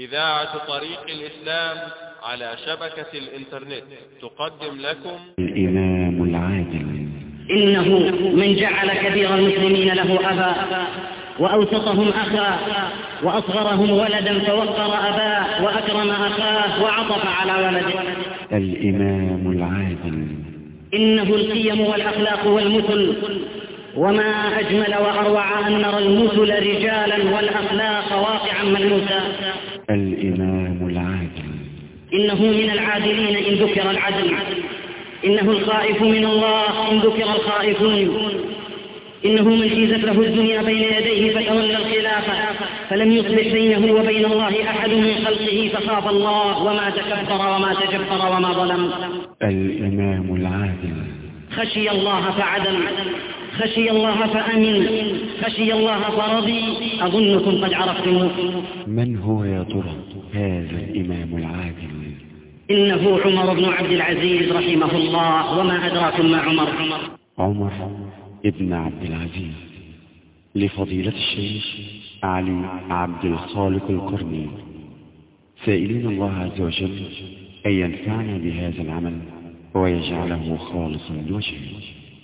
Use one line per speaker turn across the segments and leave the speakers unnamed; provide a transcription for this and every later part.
إذاعة طريق الإسلام على شبكة الإنترنت تقدم لكم
الإمام العادل.
إنه من جعل كبير المسلمين له أبا وأوسطهم أخا وأصغرهم ولدا فوقر أباه وأكرم أخاه وعطف على ولده.
الإمام العادل.
إنه القيم والأخلاق والمثل، وما أجمل وأروع أن نرى المثل رجالا والأخلاق واقعا ملموسا.
الإمام العادل.
إنه من العادلين إن ذكر العدل، إنه الخائف من الله إن ذكر الخائفون، إنه من حيزت له الدنيا بين يديه فتولى الخلافة فلم يصلح بينه وبين الله أحد من خلقه فخاف الله وما تكبر وما تجبر وما ظلم.
الإمام العادل.
خشي الله فعدل، خشي الله فأمن، خشي الله فرضي. أظنكم قد عرفتموه.
من هو يا ترى هذا الإمام العادل؟
إنه عمر بن عبد العزيز رحمه الله. وما أدراكم ما عمر؟
عمر ابن عبد العزيز لفضيلة الشيخ علي عبد الخالق القرني، سائلين الله عز وجل أن ينفعنا بهذا العمل ويجعله خالصا لوجهه.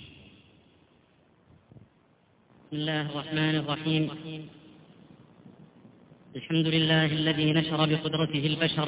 بسم الله الرحمن الرحيم. الحمد لله الذي نشر بقدرته البشر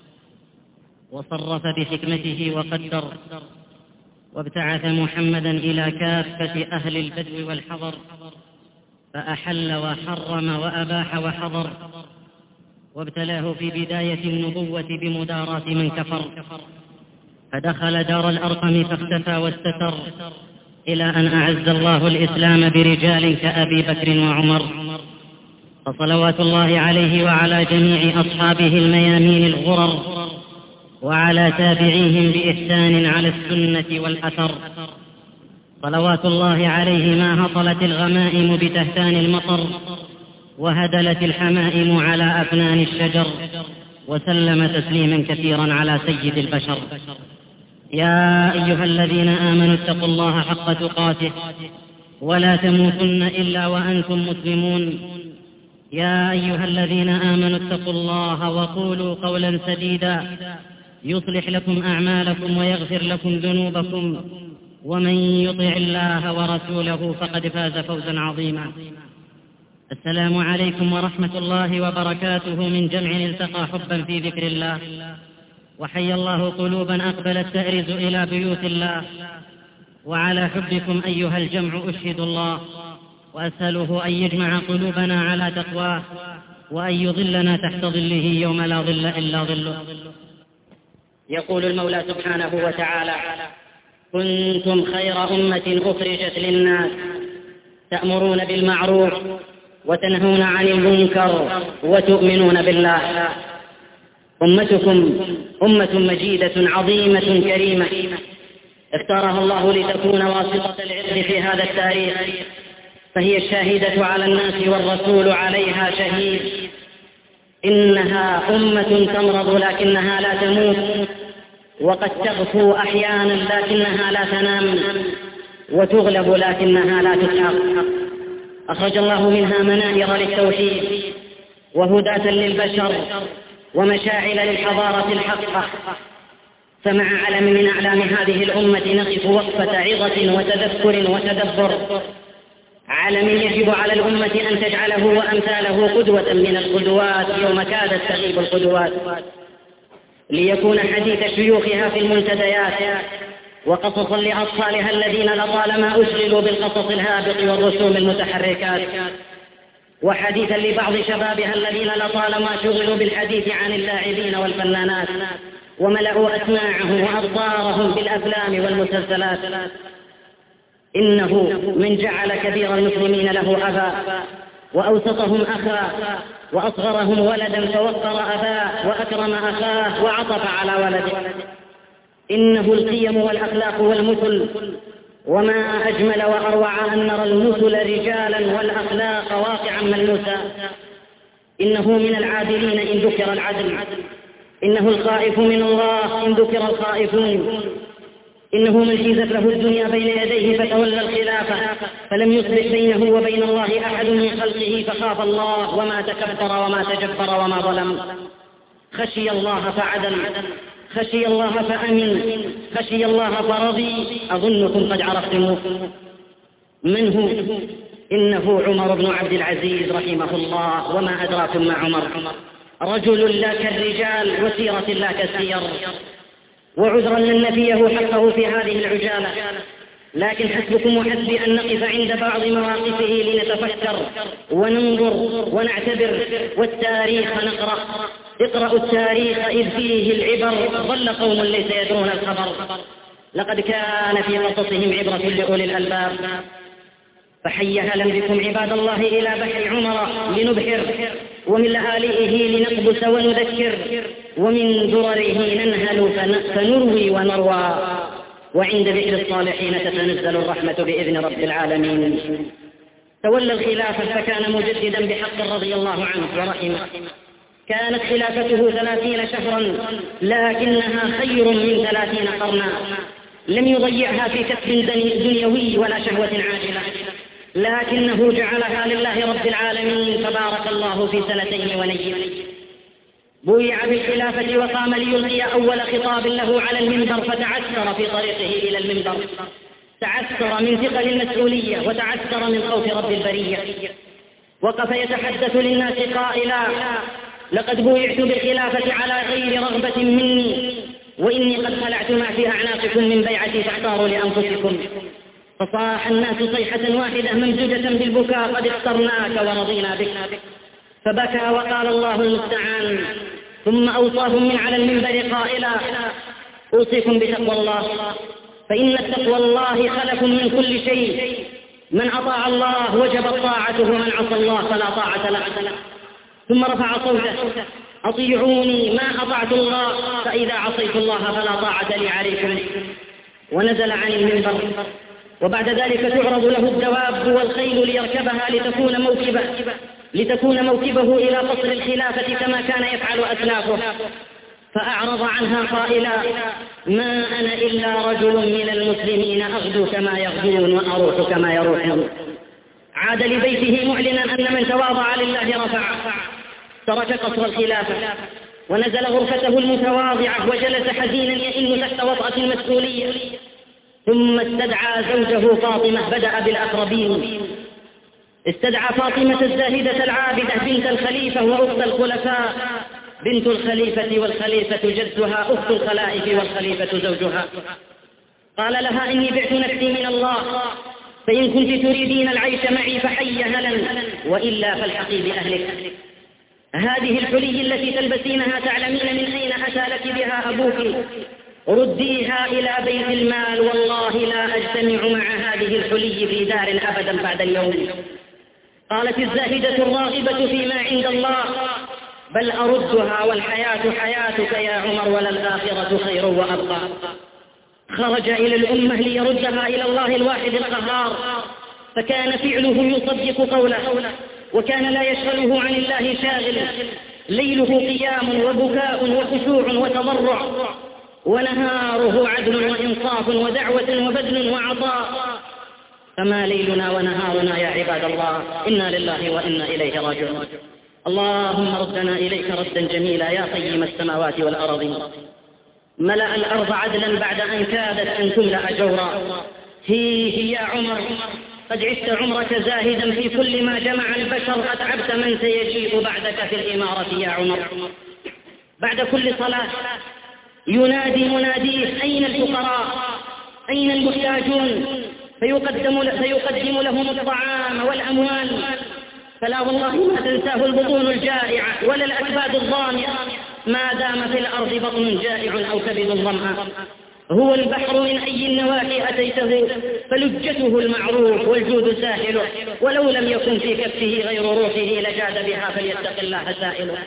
وصرف بحكمته وقدر، وابتعث محمدا إلى كافة أهل البدو والحضر، فأحل وحرم وأباح وحضر، وابتلاه في بداية النبوة بمداراة من كفر، فدخل دار الأرقم فاختفى واستتر، إلى أن أعز الله الإسلام برجال كأبي بكر وعمر، فصلوات الله عليه وعلى جميع أصحابه الميامين الغرر، وعلى تابعيهم بإحسان على السنة والأثر. صلوات الله عليه ما هطلت الغمائم بتهتان المطر، وهدلت الحمائم على أفنان الشجر، وسلم تسليما كثيرا على سيد البشر. يا أيها الذين آمنوا اتقوا الله حق تقاته ولا تموتن إلا وأنتم مسلمون. يا أيها الذين آمنوا اتقوا الله وقولوا قولا سديدا يصلح لكم أعمالكم ويغفر لكم ذنوبكم، ومن يطع الله ورسوله فقد فاز فوزا عظيما. السلام عليكم ورحمة الله وبركاته من جمع التقى حبا في ذكر الله، وحي الله قلوبا أقبلت تأرز إلى بيوت الله. وعلى حبكم أيها الجمع أشهد الله، وأسأله أن يجمع قلوبنا على تقواه، وأن يظلنا تحت ظله يوم لا ظل إلا ظله. يقول المولى سبحانه وتعالى: كنتم خير أمة أخرجت للناس تأمرون بالمعروف وتنهون عن المنكر وتؤمنون بالله. أمتكم أمة مجيدة عظيمة كريمة، اختارها الله لتكون واسطة العرض في هذا التاريخ، فهي الشاهدة على الناس والرسول عليها شهيد. إنها أمة تمرض لكنها لا تموت، وقد تغفو أحيانا لكنها لا تنام، وتغلب لكنها لا تسحق. أخرج الله منها منائر للتوحيد وهداة للبشر ومشاعل للحضارة الحقة. فمع علم من أعلام هذه الأمة نقف وقفة عظة وتذكر وتدبر، علم يجب على الأمة أن تجعله وأمثاله قدوة من القدوات يوم كادت تغيب القدوات، ليكون حديث شيوخها في المنتديات، وقصصا لأطفالها الذين لطالما أشغلوا بالقصص الهابط والرسوم المتحركات، وحديثا لبعض شبابها الذين لطالما شغلوا بالحديث عن اللاعبين والفنانات، وملأوا أسماعهم وأبصارهم بالأفلام والمسلسلات. إنه من جعل كبير المسلمين له أبا وأوسطهم أخا وأصغرهم ولدا فوقر أباه وأكرم أخاه وعطف على ولده. إنه القيم والأخلاق والمثل، وما أجمل وأروع أن نرى المثل رجالا والأخلاق واقعا ملموسا. إنه من العادلين إن ذكر العدل، إنه الخائف من الله إن ذكر الخائفون،
إنه من حيزت له الدنيا بين يديه فتولى الخلافة فلم يصبح بينه وبين الله أحد من خلقه فخاف الله وما تكبر وما تجبر وما ظلم. خشي الله فعدل، خشي الله فأمن، خشي الله فرضي. أظنكم قد عرفتموه. من هو؟ إنه عمر بن عبد العزيز رحمه الله. وما أدراكم ما عمر؟ رجل لا كالرجال وسيرة لا كالسير. وعذرا لن نفيه حقه في هذه العجالة، لكن حسبكم وحسبي أن نقف عند بعض مواقفه لنتفكر وننظر ونعتبر. والتاريخ نقرأ. اقرأوا التاريخ إذ فيه العبر. ضل قوم ليس يدرون الخبر. لقد كان في قصصهم عبرة لأولي الألباب. فحي هلا بكم عباد الله إلى بحر عمر لنبحر، ومن لآلئه لنقبس ونذكر، ومن درره ننهل فنروي ونروى، وعند بئر الصالحين تتنزل الرحمة بإذن رب العالمين. تولى الخلافة فكان مجددا بحق رضي الله عنه ورحمه. كانت خلافته 30 شهرا لكنها خير من 30 قرنا. لم يضيعها في كسب دنيوي ولا شهوة عاجلة، لكنه جعلها لله رب العالمين تبارك الله في 2 ونيف. بويع بالخلافة وقام ليلقي أول خطاب له على المنبر، فتعثر في طريقه إلى المنبر. تعثر من ثقل المسؤولية وتعثر من خوف رب البرية. وقف يتحدث للناس قائلا: لقد بويعت بالخلافة على غير رغبة مني، وإني قد خلعت ما في أعناقكم من بيعتي فاختاروا لأنفسكم. فصاح الناس صيحة واحدة ممزوجة بالبكاء: قد اخترناك ورضينا بك. فبكى وقال: الله المستعان. ثم أوصاهم من على المنبر قائلا: أوصيكم بتقوى الله، فإن التقوى الله خلف من كل شيء. من أطاع الله وجبت طاعته، ومن عصى الله فلا طاعة له. ثم رفع صوته: أطيعوني ما أطعت الله، فإذا عصيت الله فلا طاعة لي عليكم. ونزل عن المنبر. وبعد ذلك تعرض له الدواب والخيل ليركبها لتكون موكبه إلى قصر الخلافة كما كان يفعل أسلافه. فأعرض عنها قائلا: ما أنا إلا رجل من المسلمين، أغدو كما يغدون وأروح كما يروحون. عاد لبيته معلنا أن من تواضع لله رفع. ترك قصر الخلافة ونزل غرفته المتواضعة وجلس حزينا يئن تحت وطأة المسؤولية. ثم استدعى زوجه فاطمة. بدأ بالأقربين. استدعى فاطمة الزاهدة العابدة بنت الخليفة وأخت الخلفاء. بنت الخليفة والخليفة جدها، أخت الخلائف والخليفة زوجها. قال لها: إني بعت نفسي من الله، فإن كنت تريدين العيش معي فحي هلا، وإلا فالحقي بأهلك. هذه الحلي التي تلبسينها تعلمين من أين أتى لك بها أبوك، رديها إلى بيت المال، والله لا أجتمع مع هذه الحلي في دار أبدا بعد اليوم. قالت الزاهدة الراغبة فيما عند الله: بل أردها، والحياة حياتك يا عمر، وللآخرة خير وأبقى. خرج إلى الأمة ليردها إلى الله الواحد القهار، فكان فعله يصدق قوله، وكان لا يشغله عن الله شاغل. ليله قيام وبكاء وخشوع وتضرع، ونهاره عدل وإنصاف ودعوة وبذل وعطاء. فما ليلنا ونهارنا يا عباد الله، إنا لله وإنا إليه راجعون. اللهم ردنا إليك ردا جميلا يا قيم السماوات والأرض. ملأ الأرض عدلا بعد أن كادت أن تملأ جورا. هي يا عمر، قد عشت عمرك زاهدا في كل ما جمع البشر، أتعبت من سيجيء بعدك في الإمارة يا عمر. بعد كل صلاة ينادي مناديه: أين الفقراء؟ أين المحتاجون؟ فيقدم لهم الطعام والأموال. فلا والله ما تنساه البطون الجائعة ولا الأكباد الظامئة ما دام في الأرض بطن جائع أو كبد ظمأ. هو البحر من أي النواحي أتيته، فلجته المعروف والجود ساهله، ولو لم يكن في كفه غير روحه لجاد بها، فليتق الله سائله.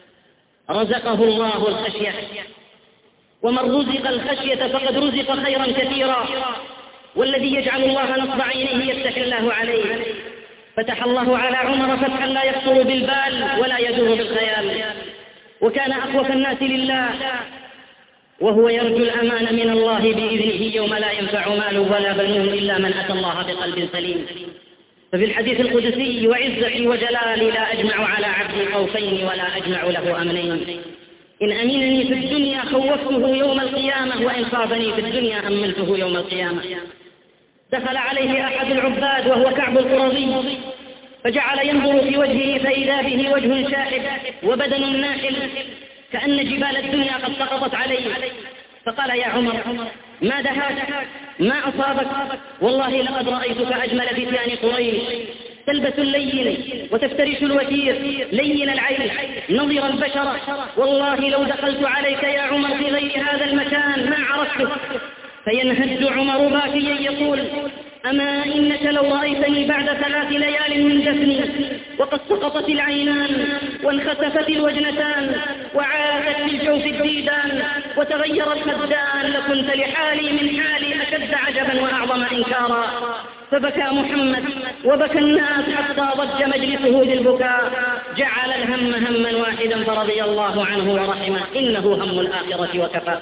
رزقه الله الخشية، ومن رزق الخشية فقد رزق خيرا كثيرا. والذي يجعل الله نصب عينيه يفتح الله عليه. فتح الله على عمر فتحا لا يخطر بالبال ولا يدور بالخيال، وكان أخوف الناس لله. وهو يرجو الأمان من الله بإذنه يوم لا ينفع مال ولا بنون إلا من أتى الله بقلب سليم. ففي الحديث القدسي: وعزتي وجلالي لا أجمع على عبدي خوفين ولا أجمع له أمنين، إن أمنني في الدنيا خوفته يوم القيامة، وإن خافني في الدنيا أمنته يوم القيامة. دخل عليه أحد العباد وهو كعب القرظي، فجعل ينظر في وجهه فإذا به وجه شاحب وبدن ناحل كأن جبال الدنيا قد سقطت عليه. فقال: يا عمر، ما دهاك؟ ما أصابك؟ والله لقد رأيتك أجمل فتيان قريش، تلبس اللين وتفترش الوتير، لين العين، نظر البشرة. والله لو دخلت عليك يا عمر في غير هذا المكان ما عرفتك. فينهد عمر باكيا يقول: أما إنك لو رأيتني بعد 3 ليال من دفني وقد سقطت العينان وانخسفت الوجنتان وعادت في الجوف الديدان وتغير الخدان لكنت لحالي من حالي أشد عجبا وأعظم إنكارا. فبكى محمد وبكى الناس حتى ضج مجلسه بالبكاء. جعل الهم هما واحدا فرضي الله عنه ورحمه، إنه هم الآخرة وكفى.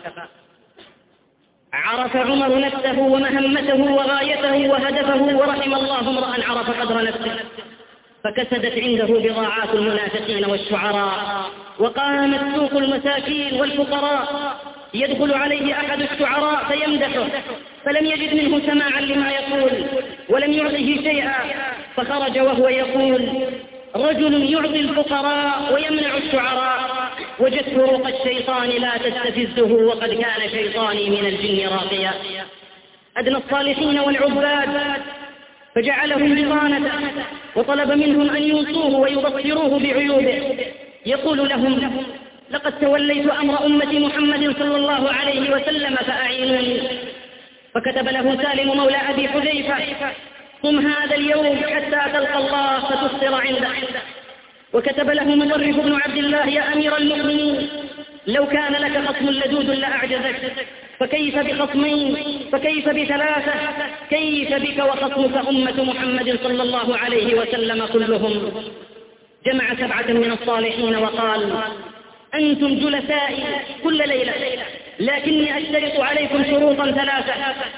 عرف عمر نفسه ومهمته وغايته وهدفه، ورحم الله امرأ عرف قدر نفسه. فكسدت عنده بضاعات المنافقين والشعراء، وقامت سوق المساكين والفقراء. يدخل عليه أحد الشعراء فيمدحه، فلم يجد منه سماعا لما يقول ولم يعطه شيئا، فخرج وهو يقول: رجل يعطي الفقراء ويمنع الشعراء، وجدت روق الشيطان لا تستفزه وقد كان شيطاني من الجن راقيا. أدنى الصالحين والعباد فجعلهم بطانة، وطلب منهم أن يوصوه ويبصروه بعيوبه. يقول لهم: لقد توليت أمر أمة محمد صلى الله عليه وسلم فأعينوني. فكتب له سالم مولى أبي حذيفة: قم هذا اليوم حتى تلقى الله فتفطر عنده. وكتب له مطرف بن عبد الله: يا أمير المؤمنين، لو كان لك خصم لدود لأعجزك، فكيف بخصمين؟ فكيف ب3؟ كيف بك وخصمك أمة محمد صلى الله عليه وسلم كلهم؟ جمع 7 من الصالحين وقال: أنتم جلسائي كل ليلة، لكني أشترط عليكم شروطا 3.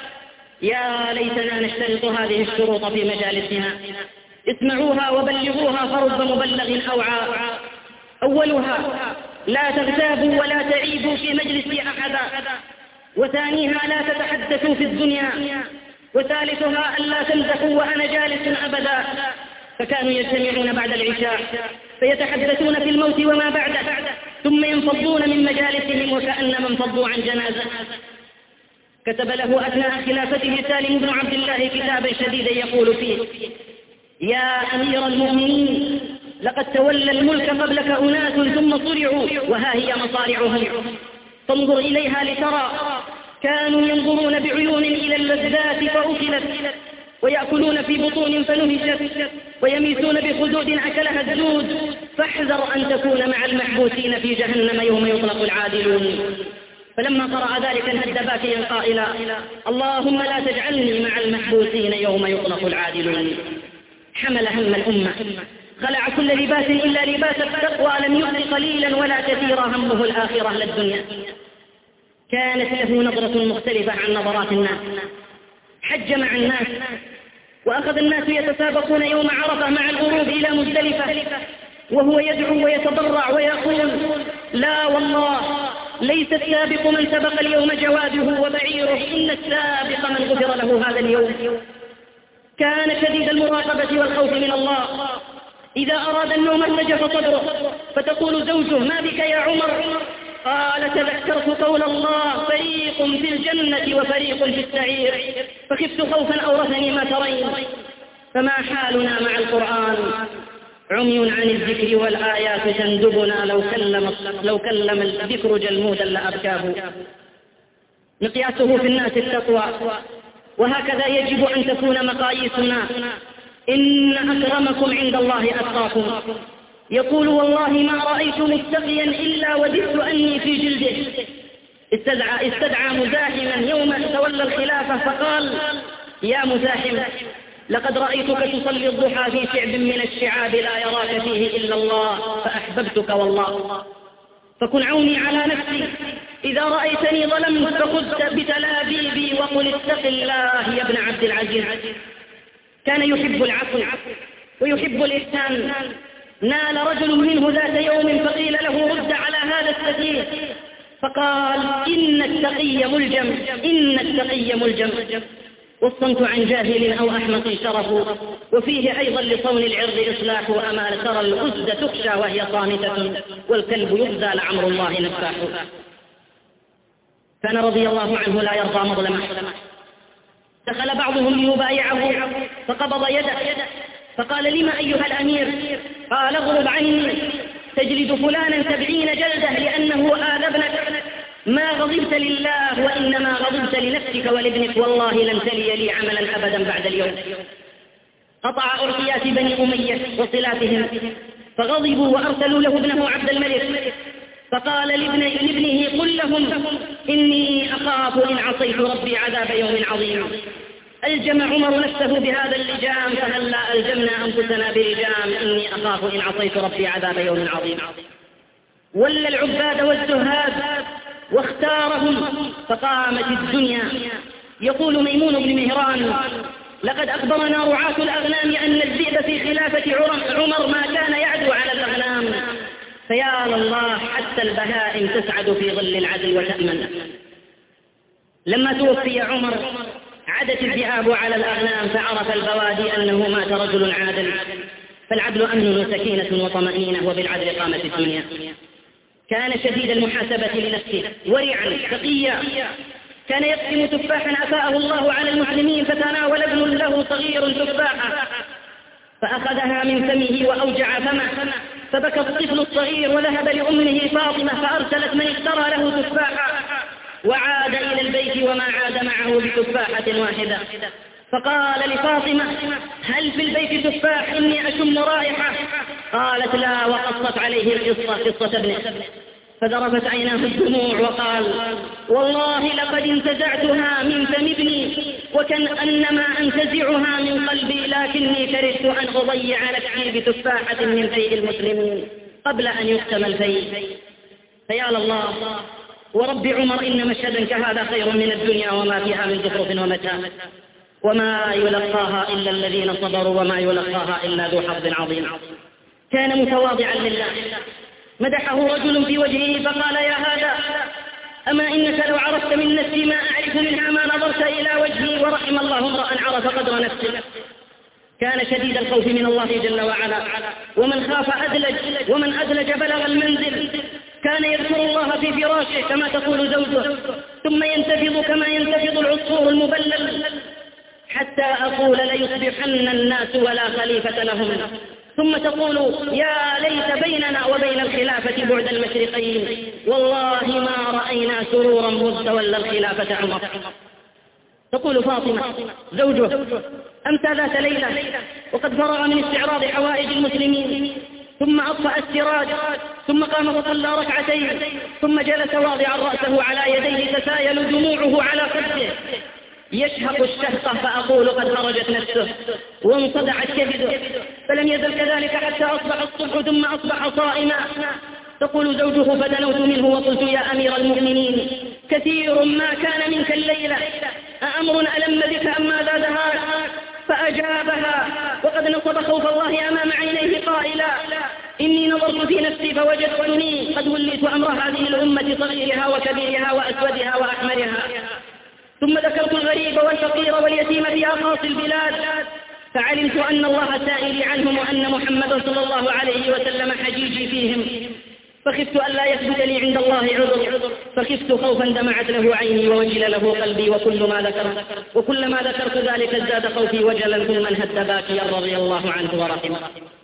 يا ليتنا نشترط هذه الشروط في مجالسنا. اسمعوها وبلغوها فرب مبلغ أوعى. أولها: لا تغتابوا ولا تعيبوا في مجلس أحدا. وثانيها: لا تتحدثوا في الدنيا. وثالثها: ألا تمزحوا وأنا جالس أبدا. فكانوا يجتمعون بعد العشاء فيتحدثون في الموت وما بعده، ثم ينفضون من مجالسهم وكأنما انفضوا عن جنازة. كتب له أثناء خلافته سالم بن عبد الله كتابا شديدا يقول فيه: يا أمير المؤمنين، لقد تولى الملك قبلك أناس ثم صرعوا، وها هي مصارعهم، فانظر إليها لترى. كانوا ينظرون بعيون إلى اللذات فأكلت، ويأكلون في بطون فنهشت، ويميتون بخدود أكلها الدود. فاحذر أن تكون مع المحبوسين في جهنم يوم يطلق العادلون. فلما قرأ ذلك انهد باكيا قائلا: اللهم لا تجعلني مع المحبوسين يوم يطلق العادلون. حمل هم الأمة، خلع كل لباس إلا لباس التقوى، لم يؤت قليلا ولا كثيرا، همه الآخرة لا الدنيا. كانت له نظرة مختلفة عن نظرات الناس. حج مع الناس، وأخذ الناس يتسابقون يوم عرفة مع الغروب إلى مزدلفة، وهو يدعو ويتضرع ويقول: لا والله، ليس السابق من سبق اليوم جواده وبعيره، إن السابق من غفر له هذا اليوم. كان شديد المراقبة والخوف من الله. إذا أراد النوم ارتجف صدره، فتقول زوجه: ما بك يا عمر؟ قال: تذكرت قول الله: فريق في الجنة وفريق في السعير، فخفت خوفا أورثني ما ترين. فما حالنا مع القرآن؟ عمي عن الذكر والآيات تندبنا، لو كلم الذكر جلمودا لأبكاه. مقياسه في الناس التقوى، وهكذا يجب أن تكون مقاييسنا. إن أكرمكم عند الله أتقاكم. يقول: والله ما رأيت متقيا إلا وددت أني في جلده. استدعى مزاحما يوم تولى الخلافة فقال: يا مزاحم، لقد رأيتك تصلي الضحى في شعب من الشعاب لا يراك فيه إلا الله، فأحببتك والله. فكن عوني على نفسي، إذا رأيتني ظلمت فخذ بتلابيبي وقل اتق الله يا ابن عبد العزيز. كان يحب العفو ويحب الإحسان. نال رجل منه ذات يوم فقيل له رد على هذا السفيه، فقال إن التقي ملجم والصمت عن جاهل أو أحمق شرف، وفيه أيضا لصون العرض إصلاح، أما ترى الأسد تخشى وهي صامتة والكلب يغزى لعمر الله نفاح. كان رضي الله عنه لا يرضى مظلمة. دخل بعضهم ليبايعه فقبض يده فقال لما أيها الأمير؟ قال اغرب عني، تجلد فلانا 70 جلدة لأنه آذى ابنك. ما غضبت لله وإنما غضبت لنفسك ولابنك، والله لن تلي لي عملا أبدا بعد اليوم. قطع أرقيات بني أمية وصلاتهم فغضبوا وأرسلوا له ابنه عبد الملك، فقال لابنه قل لهم إني أخاف إن عصيت ربي عذاب يوم عظيم. ألجم عمر نفسه بهذا اللجام، فهلا ألجمنا أنفسنا برجام، إني أخاف إن عصيت ربي عذاب يوم عظيم. ولى العباد والزهاد واختارهم فقامت الدنيا. يقول ميمون بن مهران لقد أخبرنا رعاة الأغنام أن الذئب في خلافة عمر ما كان يعدو على الأغنام، فيا لله حتى البهائم تسعد في ظل العدل وتأمن. لما توفي عمر عدت الذئاب على الأغنام، فعرف البوادي أنه مات رجل عادل، فالعدل أمن وسكينة وطمأنينة، وبالعدل قامت الدنيا. كان شديد المحاسبة لنفسه ورعا تقيا، كان يقسم تفاحا أفاءه الله على المسلمين، فتناول ابن له صغير تفاحة فأخذها من فمه وأوجع فمه، فبكى الطفل الصغير وذهب لأمه فاطمة فأرسلت من اشترى له تفاحة، وعاد إلى البيت وما عاد معه بتفاحة واحدة، فقال لفاطمة هل في البيت تفاح إني أشم رائحة؟ قالت لا، وقصت عليه قصة ابنه، فذرفت عيناه الدموع وقال والله لقد انتزعتها من فم ابني وكأنما أنتزعها من قلبي، لكني كرهت أن أضيع نفسي بتفاحة من فيء المسلمين قبل أن يقسم الفيء. فيا الله ورب عمر إن مشهدا كهذا خير من الدنيا وما فيها من زخرف ومتاع، وما يلقاها إلا الذين صبروا وما يلقاها إلا ذو حظ عظيم. كان متواضعا لله، مدحه رجل في وجهه فقال يا هذا أما إنك لو عرفت من نفسي ما أعرف منها ما نظرت إلى وجهي، ورحم الله امرأ عرف قدر نفسه. كان شديد الخوف من الله جل وعلا، ومن خاف أدلج، ومن أدلج بلغ المنزل. كان يذكر الله في فراشه كما تقول زوجه، ثم ينتفض كما ينتفض العصفور المبلل، حتى أقول ليصبحن الناس ولا خليفة لهم، ثم تقول يا ليت بيننا وبين الخلافة بعد المشرقين، والله ما رأينا سرورا مذ تولى الخلافة عمر. تقول فاطمة زوجه أمسى ذات ليلة وقد فرغ من استعراض حوائج المسلمين، ثم أطفأ السراج، ثم قام فصلى ركعتين، ثم جلس واضعا رأسه على يديه تسايل دموعه على خده، يشهق الشهقة، فأقول قد خرجت نفسه وانصدعت كبده، فلم يزل كذلك حتى أصبح الصبح ثم أصبح صائما. تقول زوجه فدنوت منه وقلت يا أمير المؤمنين كثير ما كان منك الليلة، أأمر ألم بك أم ماذا دهاك؟ فأجابها وقد نصب خوف الله أمام عينيه قائلا إني نظرت في نفسي فوجدتني قد وليت أمر هذه الأمة صغيرها وكبيرها وأسودها وأحمرها، ثم ذكرت الغريب والفقير واليتيم في أقاصي البلاد، فعلمت أن الله سائلي عنهم وأن محمد صلى الله عليه وسلم حجيجي فيهم، فخفت ألا يثبت لي عند الله عذر، فخفت خوفا دمعت له عيني ووجل له قلبي، وكلما ذكرت ذلك ازداد خوفي وجلا، ثم انهد باكيا رضي الله عنه ورحمه.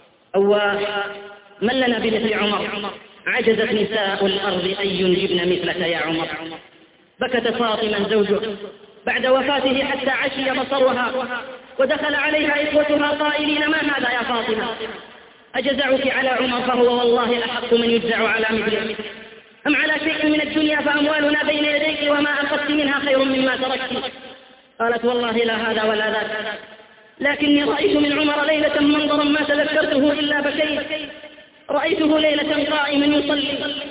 من لنا بمثل عمر؟ عجزت نساء الأرض أن ينجبن مثلك يا عمر. بكت فاطمة زوجه بعد وفاته حتى عشي بصرها، ودخل عليها إخوتها قائلين ما هذا يا فاطمة؟ أجزعك على عمر فهو والله أحق من يجزع على مثله، أم على شيء من الدنيا فأموالنا بين يديك وما أخذت منها خير مما تركت؟ قالت والله لا هذا ولا ذاك، لكني رأيت من عمر ليلة منظرا ما تذكرته إلا بكيت، رأيته ليلة قائما يصلي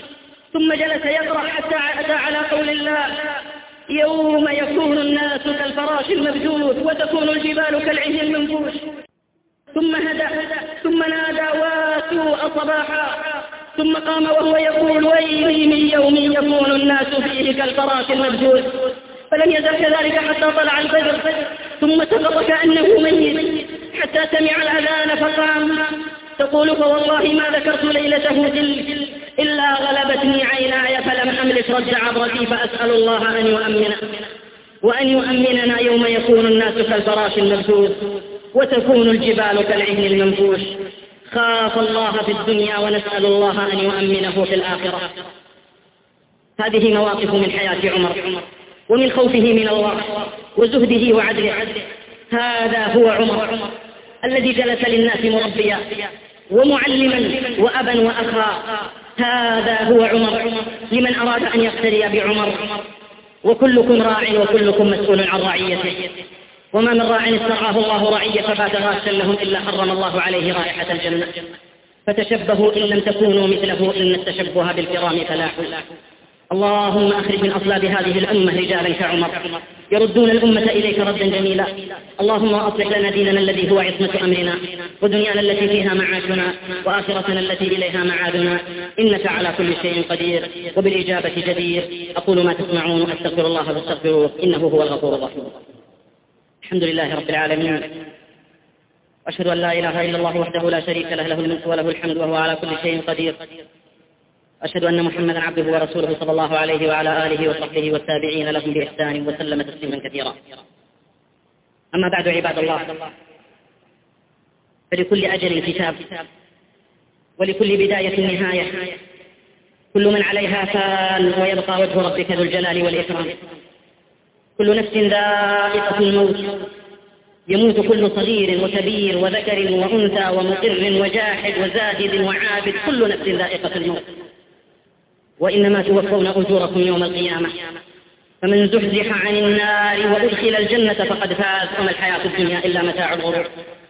ثم جلس يقرأ حتى أتى على قول الله: يوم يكون الناس كالفراش المبثوث وتكون الجبال كالعهن المنفوش. ثم هدأ ثم نادى: واتوا صباحا. ثم قام وهو يقول: ويلي من يوم يكون الناس فيه كالفراش المبثوث. فلم يزل كذلك حتى طلع الفجر، ثم سقط كأنه ميت حتى سمع الأذان فقام. تقول: فوالله ما ذكرت ليلته تلك إلا غلبتني عيناي فلم أملك رد عبرتي، فأسأل الله أن يؤمننا يوم يكون الناس كالفراش المبثوث وتكون الجبال كالعهن المنفوش. خاف الله في الدنيا ونسأل الله أن يؤمنه في الآخرة. هذه مواقف من حياة عمر ومن خوفه من الله وزهده وعدله. هذا هو عمر الذي جلس للناس مربيا ومعلما وأبا وأخا. هذا هو عمر لمن أراد أن يقتدي بعمر. وكلكم راع وكلكم مسؤول عن رعيته، وما من راع استرعاه الله رعية فبات غاشا لهم إلا حرم الله عليه رائحة الجنة. فتشبهوا إن لم تكونوا مثله إن التشبه بالكرام فلاح. اللهم أخرج من أصلاب هذه الأمة رجالا كعمر يردون الأمة إليك ردا جميلا. اللهم أصلح لنا ديننا الذي هو عصمة أمرنا، ودنيانا التي فيها معاشنا، وآخرتنا التي إليها معادنا، إنك على كل شيء قدير وبالإجابة جدير. أقول ما تسمعون وأستغفر الله فاستغفروه إنه هو الغفور الرحيم. الحمد لله رب العالمين، أشهد أن لا إله إلا الله وحده لا شريك له، له الملك وله الحمد وهو على كل شيء قدير. أشهد أن محمدا عبده ورسوله صلى الله عليه وعلى آله وصحبه والتابعين لهم بإحسان وسلم تسليما كثيرا. أما بعد عباد الله، فلكل أجل كتاب ولكل بداية نهاية. كل من عليها فان ويبقى وجه ربك ذو الجلال والإكرام. كل نفس ذائقة الموت، يموت كل صغير وكبير وذكر وأنثى ومقر وجاحد وزاهد وعابد، كل نفس ذائقة الموت. وإنما توفون أجوركم يوم القيامة، فمن زحزح عن النار وأدخل الجنة فقد فاز، وما الحياة الدنيا إلا متاع الغرور.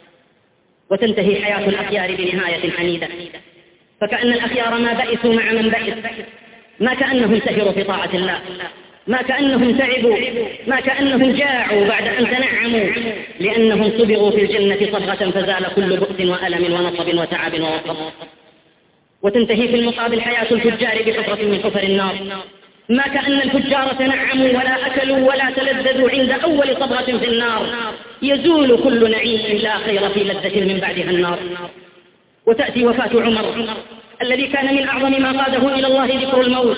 وتنتهي حياة الأخيار بنهاية حميدة، فكأن الأخيار ما بئسوا مع من بئس، ما كأنهم سهروا في طاعة الله، ما كأنهم تعبوا، ما كأنهم جاعوا بعد أن تنعموا، لأنهم صبغوا في الجنة صبغة فزال كل بؤس وألم ونصب وتعب ووصب. وتنتهي في المقابل حياة الفجار بحفرة من حفر النار، ما كأن الفجار تنعموا ولا أكلوا ولا تلذذوا عند أول صبغة في النار، يزول كل نعيم لا خير في لذة من بعدها النار. وتأتي وفاة عمر الذي كان من أعظم ما قاده إلى الله ذكر الموت.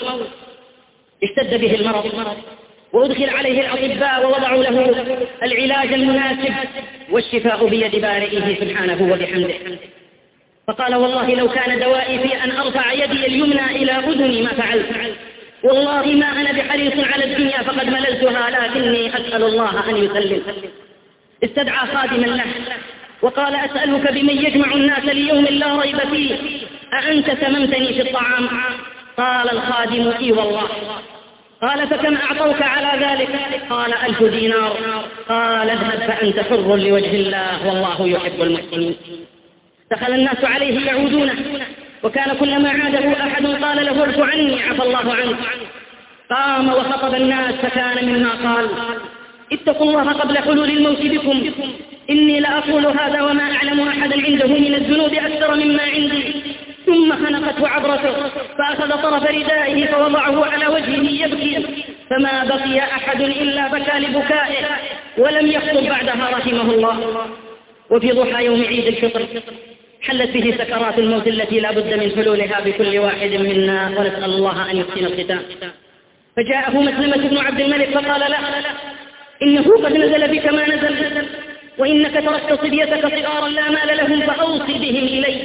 اشتد به المرض وأدخل عليه الأطباء ووضعوا له العلاج المناسب، والشفاء بيد بارئه سبحانه وبحمده. فقال: والله لو كان دوائي في أن أرفع يدي اليمنى إلى أذني ما فعلت، والله ما أنا بحريص على الدنيا فقد مللتها، لكني أسأل الله أن يسلم. استدعى خادما له وقال: أسألك بمن يجمع الناس ليوم لا ريب فيه، أأنت سممتني في الطعام؟ قال الخادم: إي والله. قال: فكم أعطوك على ذلك؟ قال: 1000 دينار. قال: اذهب فأنت حر لوجه الله والله يحب المحسنين. دخل الناس عليه يعودونه، وكان كلما عاده أحد قال له: ارجع عني عفى الله عنك. قام وخطب الناس فكان مما قال: اتقوا الله قبل حلول الموت بكم، إني لأقول هذا وما أعلم أحدا عنده من الذنوب أكثر مما عندي. ثم خنقته عبرته فأخذ طرف ردائه فوضعه على وجهه يبكي، فما بقي أحد إلا بكى لبكائه ولم يخطب بعدها رحمه الله. وفي ضحى يوم عيد الفطر حلت به سكرات الموت التي لا بد من حلولها بكل واحد منا، ونسأل الله أن يحسن الختام. فجاءه مسلمة بن عبد الملك فقال: لا، إنه قد نزل بك ما نزل، وإنك تركت صبيتك صغارا لا مال لهم فأوصي بهم إلي.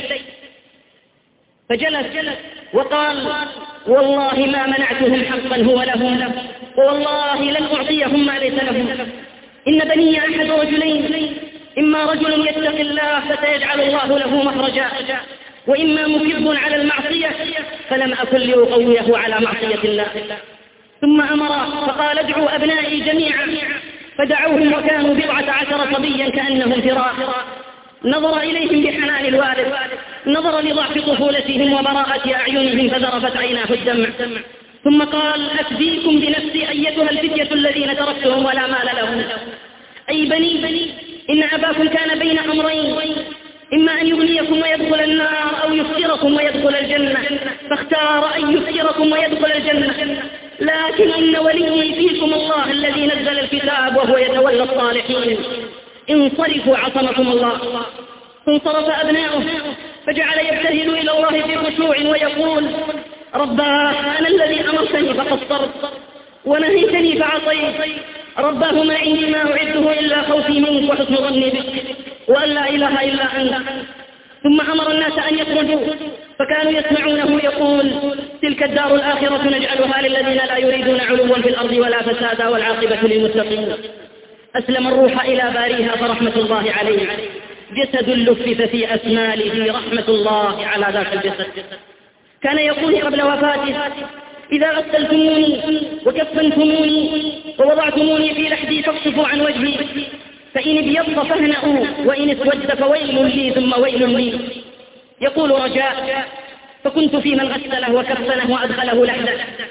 فجلس وقال: والله ما منعتهم حقا هو لهم، والله لن أعطيهم ما ليس لهم. إن بني أحد رجلين، إما رجل يتقي الله فسيجعل الله له مخرجا، وإما مكب على المعصية فلم أكن لأقويه على معصية الله. ثم أمر فقال: ادعوا أبنائي جميعا، فدعوهم وكانوا 14 صبيا كأنهم فراخ. نظر إليهم بحنان الوالد نظر لضعف طفولتهم وبراءة أعينهم فذرفت عيناه الدمع، ثم قال: أفديكم بنفسي أيتها الفتية الذين تركتهم ولا مال لهم. أي بني إن أباكم كان بين أمرين، إما أن يغنيكم ويدخل النار أو يفقركم ويدخل الجنة، فاختار أن يفقركم ويدخل الجنة. لكن إن ولي فيكم الله الذي نزل الكتاب وهو يتولى الصالحين. انصرفوا عصمكم الله. انصرف أبناؤه فجعل يبتهل إلى الله في خشوع ويقول: رباه أنا الذي أمرتني فقصرت ونهيتني فعصيت. رباه ما عندي ما أعده إلا خوفي منك وحسن ظني بك وأن لا إله إلا أنت. ثم أمر الناس أن يخرجوا فكانوا يسمعونه يقول: تلك الدار الآخرة نجعلها للذين لا يريدون علوا في الأرض ولا فسادا والعاقبة للمتقين. أسلم الروح إلى باريها فرحمة الله عليه. جسد لفف في أسماله رحمة الله على ذاك الجسد. كان يقول قبل وفاته: إذا غسلتموني وكفنتموني ووضعتموني في لحدي فاكشفوا عن وجهي، فإن ابيض فاهنأوا وإن اسود فويل لي ثم ويل لي. يقول رجاء: فكنت في من غسله وكفنه وأدخله لحده،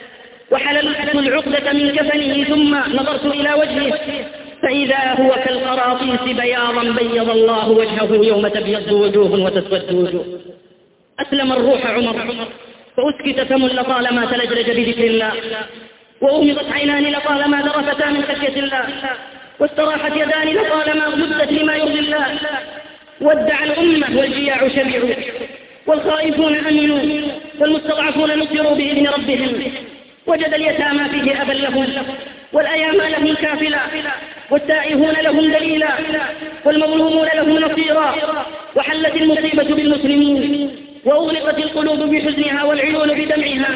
وحللت العقدة من كفنه ثم نظرت إلى وجهه فإذا هو كالقراطيس بياضا بيض الله وجهه يوم تبيض وجوه وتسود وجوه. أسلم الروح عمر فأسكت فم لطالما تلجلج بذكر الله، وأغمضت عينان لطالما ذرفتا من خشية الله، واستراحت يدان لطالما مدت لما يرضي الله. ودع الأمة والجياع شبعوا، والخائفون أمنوا، والمستضعفون نصروا بإذن ربهم. وجد اليتامى فيه أبا لهم، والأيام لهم كافلا، والتائهون لهم دليلا، والمظلومون لهم نصيرا. وحلت المصيبة بالمسلمين، وأغلقت القلوب بحزنها والعيون بدمعها.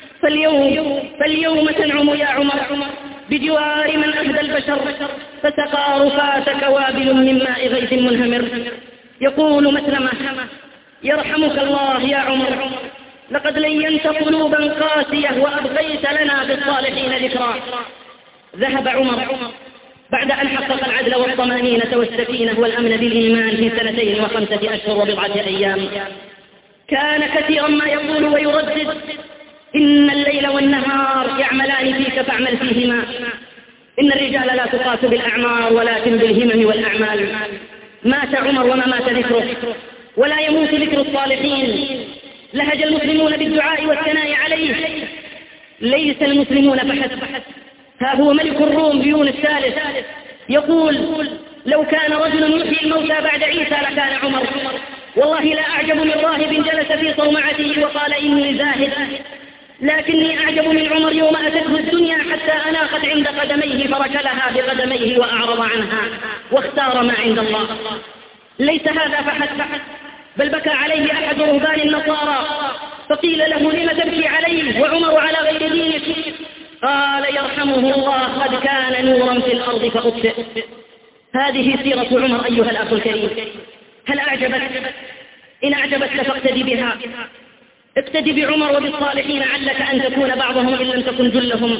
فاليوم تنعم يا عمر بجوار من أهدى البشر، فسقى رفاتك وابل من ماء غيث منهمر. يقول مسلمة: يرحمك الله يا عمر، لقد لينت قلوبا قاسية وأبقيت لنا بالصالحين ذكرا. ذهب عمر بعد أن حقق العدل والطمأنينة والسكينة والأمن بالإيمان في 2 و5 أشهر وبضعة أيام. كان كثيرا ما يقول ويردد: إن الليل والنهار يعملان فيك فاعمل فيهما. إن الرجال لا تقاس بالأعمار ولكن بالهمم والأعمال. مات عمر وما مات ذكره، ولا يموت ذكر الصالحين. لهج المسلمون بالدعاء والثناء عليه. ليس المسلمون فحسب. ها هو ملك الروم بيون الثالث يقول: لو كان رجل يحيي الموتى بعد عيسى لكان عمر. والله لا أعجب من راهب جلس في صومعته وقال إني زاهد، لكني أعجب من عمر يوم أتته الدنيا حتى أناقت عند قدميه فركلها بقدميه وأعرض عنها واختار ما عند الله. ليس هذا فحسب، بل بكى عليه أحد رهبان النصارى فقيل له: لم تبكي عليه وعمر على غير دينك؟ قال: يرحمه الله، قد كان نورا في الأرض فأطفئ. هذه سيرة عمر أيها الأخ الكريم. هل أعجبك؟ إن أعجبتك فاقتدي بها. اقتدي بعمر وبالصالحين علك أن تكون بعضهم إن لم تكن جلهم.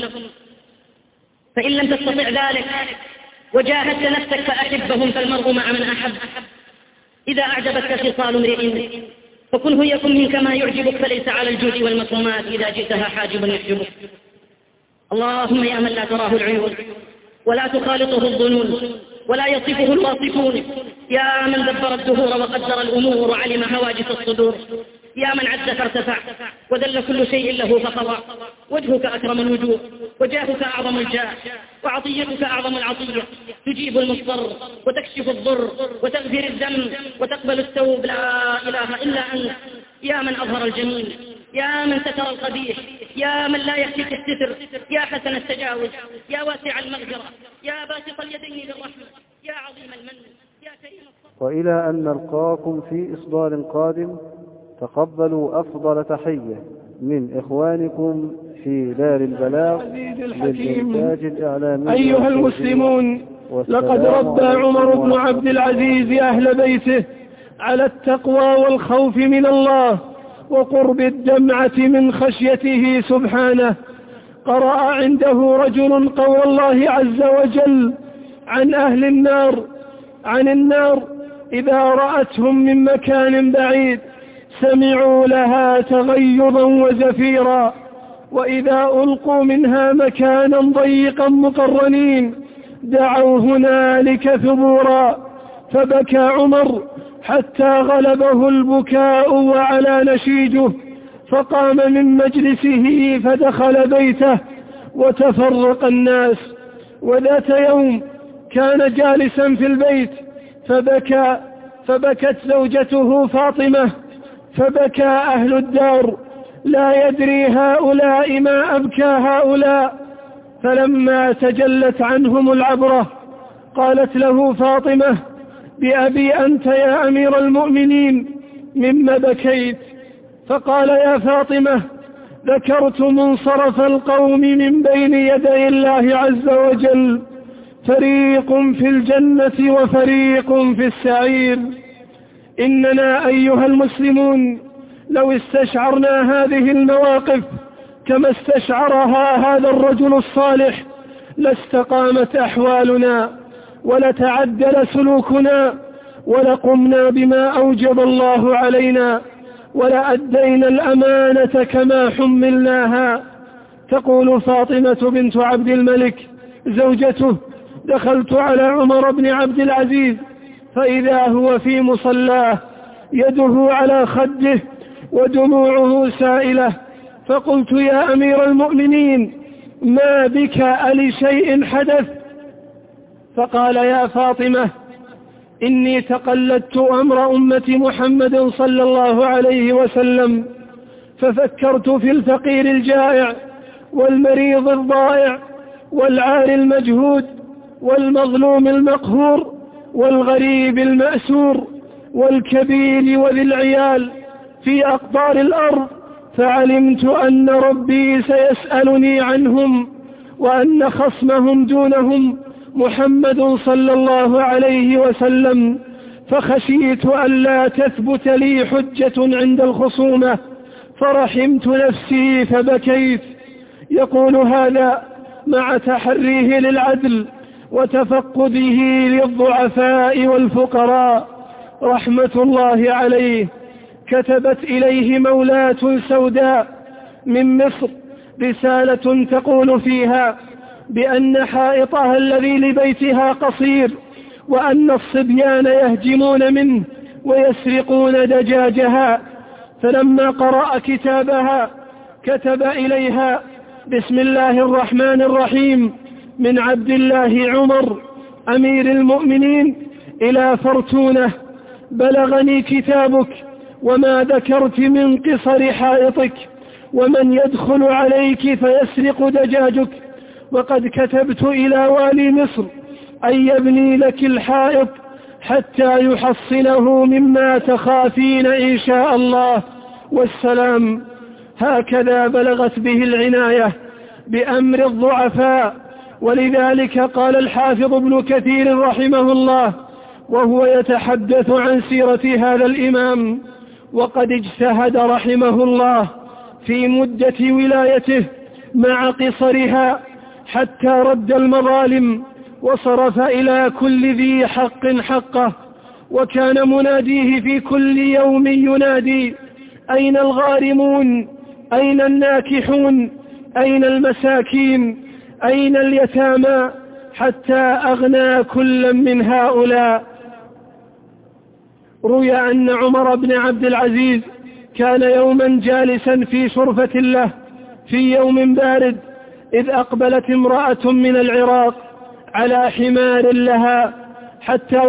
فإن لم تستطع ذلك وجاهدت نفسك فأحبهم، فالمرء مع من أحب. إذا أعجبتك خصال امرئ فكنه يكن منك ما يعجبك، فليس على الجود والمكرمات إذا جئتها حاجب يحجبك. اللهم يا من لا تراه العيون ولا تخالطه الظنون ولا يصفه الواصفون، يا من دبر الدهور وقدر الأمور وعلم هواجس الصدور، يا من عز فارتفع وذل كل شيء له فخضع. وجهك أكرم الوجوه وجاهك أعظم الجاه وعطيتك أعظم العطية. تجيب المضطر وتكشف الضر وتغفر الذنب وتقبل التوب. لا إله إلا أنت، يا من أظهر الجميل، يا من ستر القبيح، يا من لا يكفيك الستر، يا حسن التجاوز، يا واسع المغفرة، يا باسط اليدين بالرحمة، يا عظيم المن، يا كريم الصبر.
وإلى أن نلقاكم في إصدار قادم، تقبلوا أفضل تحية من إخوانكم في دار البلاغ للإنتاج الإعلامي.
أيها المسلمون، لقد ربى عمر بن عبد العزيز أهل بيته على التقوى والخوف من الله وقرب الدمعة من خشيته سبحانه. قرأ عنده رجل قول الله عز وجل عن أهل النار: عن النار إذا رأتهم من مكان بعيد سمعوا لها تغيظا وزفيرا، وإذا ألقوا منها مكانا ضيقا مقرنين دعوا هنالك ثبورا. فبكى عمر حتى غلبه البكاء وعلى نشيجه، فقام من مجلسه فدخل بيته وتفرق الناس. وذات يوم كان جالسا في البيت فبكت زوجته فاطمة، فبكى أهل الدار لا يدري هؤلاء ما أبكى هؤلاء. فلما تجلت عنهم العبرة قالت له فاطمة: بأبي أنت يا أمير المؤمنين مما بكيت؟ فقال: يا فاطمة، ذكرت منصرف القوم من بين يدي الله عز وجل، فريق في الجنة وفريق في السعير. إننا أيها المسلمون لو استشعرنا هذه المواقف كما استشعرها هذا الرجل الصالح لاستقامت أحوالنا ولتعدل سلوكنا ولقمنا بما أوجب الله علينا ولأدينا الأمانة كما حملناها. تقول فاطمة بنت عبد الملك زوجته: دخلت على عمر بن عبد العزيز فإذا هو في مصلاه يده على خده ودموعه سائلة، فقلت: يا أمير المؤمنين ما بك ألشيء حدث؟ فقال: يا فاطمة، إني تقلدت أمر أمة محمد صلى الله عليه وسلم، ففكرت في الفقير الجائع والمريض الضائع والعار المجهود والمظلوم المقهور والغريب المأسور والكبير وذي العيال في أقطار الأرض، فعلمت أن ربي سيسألني عنهم وأن خصمهم دونهم محمد صلى الله عليه وسلم، فخشيت ألا تثبت لي حجة عند الخصومة فرحمت نفسي فبكيت. يقول هذا مع تحريه للعدل وتفقده للضعفاء والفقراء رحمة الله عليه. كتبت إليه مولاة سوداء من مصر رسالة تقول فيها بأن حائطها الذي لبيتها قصير وأن الصبيان يهجمون منه ويسرقون دجاجها. فلما قرأ كتابها كتب إليها: بسم الله الرحمن الرحيم، من عبد الله عمر أمير المؤمنين إلى فرتونة، بلغني كتابك وما ذكرت من قصر حائطك ومن يدخل عليك فيسرق دجاجك، وقد كتبت إلى والي مصر أن يبني لك الحائط حتى يحصنه مما تخافين إن شاء الله، والسلام. هكذا بلغت به العناية بأمر الضعفاء. ولذلك قال الحافظ ابن كثير رحمه الله وهو يتحدث عن سيرة هذا الإمام: وقد اجتهد رحمه الله في مدة ولايته مع قصرها حتى رد المظالم وصرف إلى كل ذي حق حقه، وكان مناديه في كل يوم ينادي: أين الغارمون؟ أين الناكحون؟ أين المساكين؟ أين اليتامى؟ حتى أغنى كل من هؤلاء. روي أن عمر بن عبد العزيز كان يوما جالسا في شرفة له في يوم بارد، إذ أقبلت امرأة من العراق على حمار لها حتى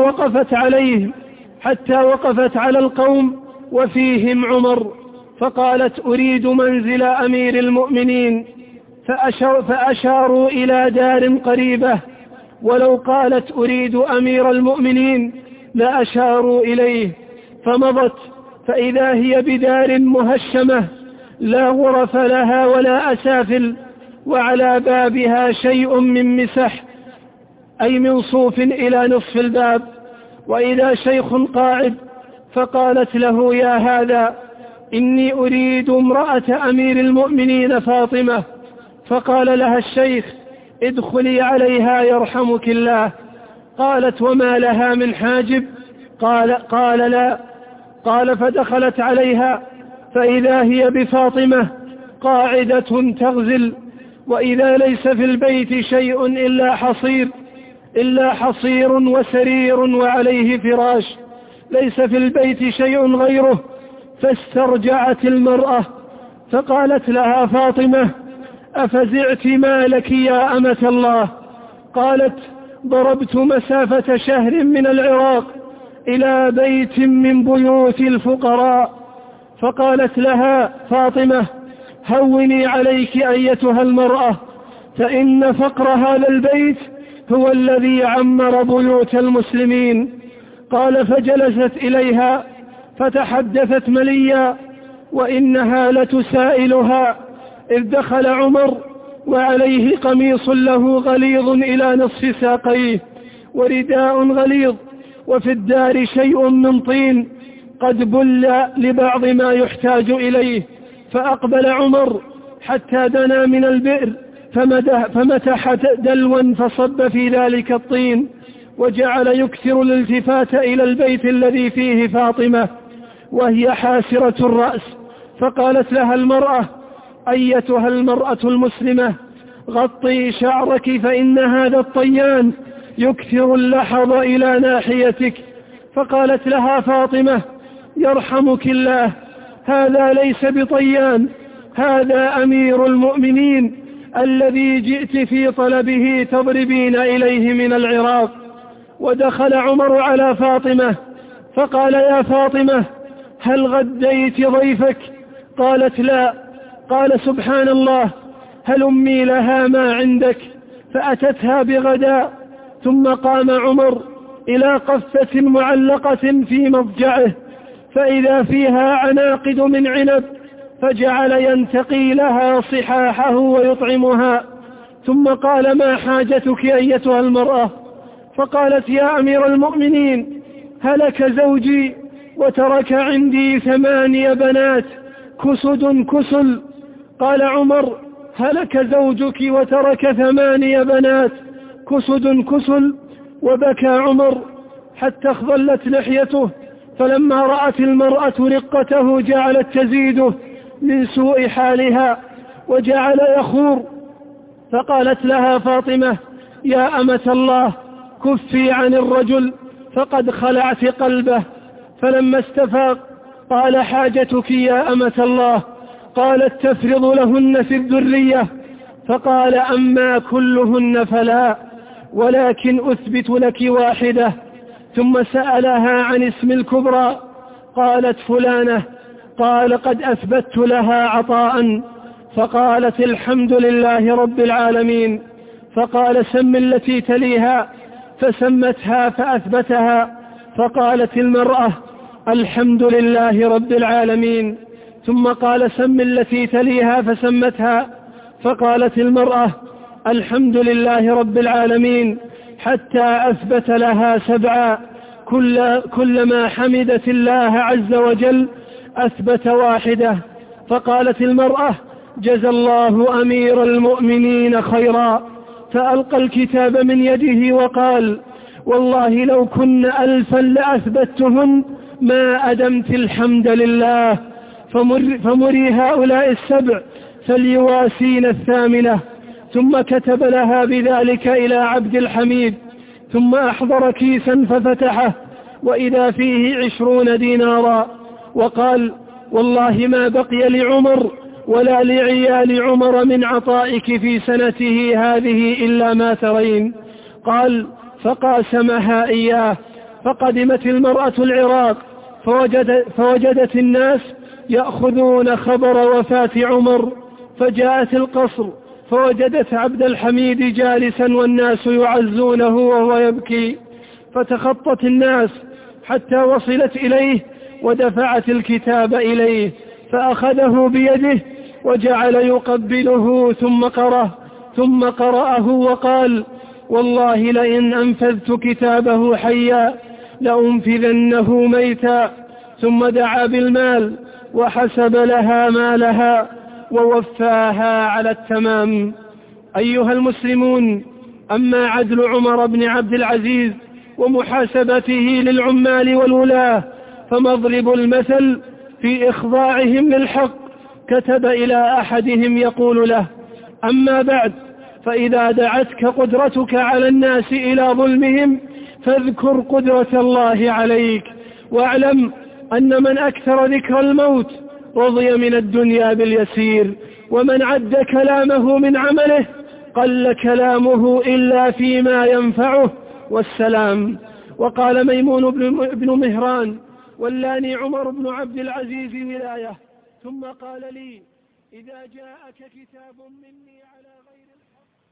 وقفت على القوم وفيهم عمر، فقالت: أريد منزل أمير المؤمنين، فأشاروا إلى دار قريبة، ولو قالت أريد أمير المؤمنين لأشاروا إليه، فمضت فإذا هي بدار مهشمة لا غرف لها ولا أسافل، وعلى بابها شيء من مسح أي من صوف إلى نصف الباب، وإذا شيخ قاعد، فقالت له: يا هذا إني أريد امرأة أمير المؤمنين فاطمة. فقال لها الشيخ: ادخلي عليها يرحمك الله. قالت: وما لها من حاجب؟ قال لا. قال فدخلت عليها فإذا هي بفاطمة قاعدة تغزل، وإذا ليس في البيت شيء إلا حصير وسرير وعليه فراش، ليس في البيت شيء غيره. فاسترجعت المرأة فقالت لها فاطمة: أفزعت مالك يا أمة الله؟ قالت: ضربت مسافة شهر من العراق إلى بيت من بيوت الفقراء. فقالت لها فاطمة: هوني عليك أيتها المرأة، فإن فقر هذا البيت هو الذي عمر بيوت المسلمين. قال فجلست إليها فتحدثت مليا، وإنها لتسائلها، إذ دخل عمر وعليه قميص له غليظ إلى نصف ساقيه ورداء غليظ، وفي الدار شيء من طين قد بل لبعض ما يحتاج إليه. فأقبل عمر حتى دنا من البئر فمتح دلوا فصب في ذلك الطين، وجعل يكثر الالتفات إلى البيت الذي فيه فاطمة وهي حاسرة الرأس. فقالت لها المرأة: أيتها المرأة المسلمة، غطي شعرك فإن هذا الطيان يكثر اللحظ إلى ناحيتك. فقالت لها فاطمة: يرحمك الله، هذا ليس بطيان، هذا أمير المؤمنين الذي جئت في طلبه تضربين إليه من العراق. ودخل عمر على فاطمة فقال: يا فاطمة، هل غديت ضيفك؟ قالت: لا. قال: سبحان الله، هل أمي لها ما عندك؟ فأتتها بغداء. ثم قام عمر إلى قفة معلقة في مضجعه فإذا فيها عناقد من عنب، فجعل ينتقي لها صحاحه ويطعمها. ثم قال: ما حاجتك أيتها المرأة؟ فقالت: يا أمير المؤمنين، هلك زوجي وترك عندي 8 بنات كسد كسل. قال عمر: هلك زوجك وترك 8 بنات كسد كسل؟ وبكى عمر حتى اخضلت لحيته. فلما رأت المرأة رقته جعلت تزيده من سوء حالها وجعل يخور. فقالت لها فاطمة: يا أمة الله، كفي عن الرجل فقد خلعت قلبه. فلما استفاق قال: حاجتك يا أمة الله؟ قالت: تفرض لهن في الذرية. فقال: أما كلهن فلا، ولكن أثبت لك واحدة. ثم سألها عن اسم الكبرى، قالت: فلانة. قال: قد أثبت لها عطاء. فقالت: الحمد لله رب العالمين. فقال: سم التي تليها. فسمتها فأثبتها. فقالت المرأة: الحمد لله رب العالمين. ثم قال: سم التي تليها. فسمتها. فقالت المرأة: الحمد لله رب العالمين، حتى أثبت لها 7. كلما حمدت الله عز وجل أثبت واحدة. فقالت المرأة: جزى الله أمير المؤمنين خيرا. فألقى الكتاب من يده وقال: والله لو كن 1000 لأثبتهن ما أدمت الحمد لله. فمري هؤلاء 7 فليواسين 8. ثم كتب لها بذلك إلى عبد الحميد. ثم أحضر كيسا ففتحه وإذا فيه 20 دينارا، وقال: والله ما بقي لعمر ولا لعيال عمر من عطائك في سنته هذه إلا ما ترين. قال: فقاسمها إياه. فقدمت المرأة العراق فوجدت الناس يأخذون خبر وفاة عمر. فجاءت القصر فوجدت عبد الحميد جالسا والناس يعزونه وهو يبكي. فتخطت الناس حتى وصلت إليه ودفعت الكتاب إليه، فأخذه بيده وجعل يقبله ثم قرأه وقال: والله لئن أنفذت كتابه حيا لأنفذنه ميتا. ثم دعا بالمال وحسب لها مالها ووفاها على التمام. أيها المسلمون، أما عدل عمر بن عبد العزيز ومحاسبته للعمال والولاة فمضرب المثل في إخضاعهم للحق. كتب إلى أحدهم يقول له: أما بعد، فإذا دعتك قدرتك على الناس إلى ظلمهم فاذكر قدرة الله عليك، واعلم أن من أكثر ذكر الموت رضي من الدنيا باليسير، ومن عد كلامه من عمله قل كلامه إلا فيما ينفعه. والسلام. وقال ميمون بن مهران: ولاني عمر بن عبد العزيز ولاية، ثم قال لي: إذا جاءك كتاب مني على غير الحق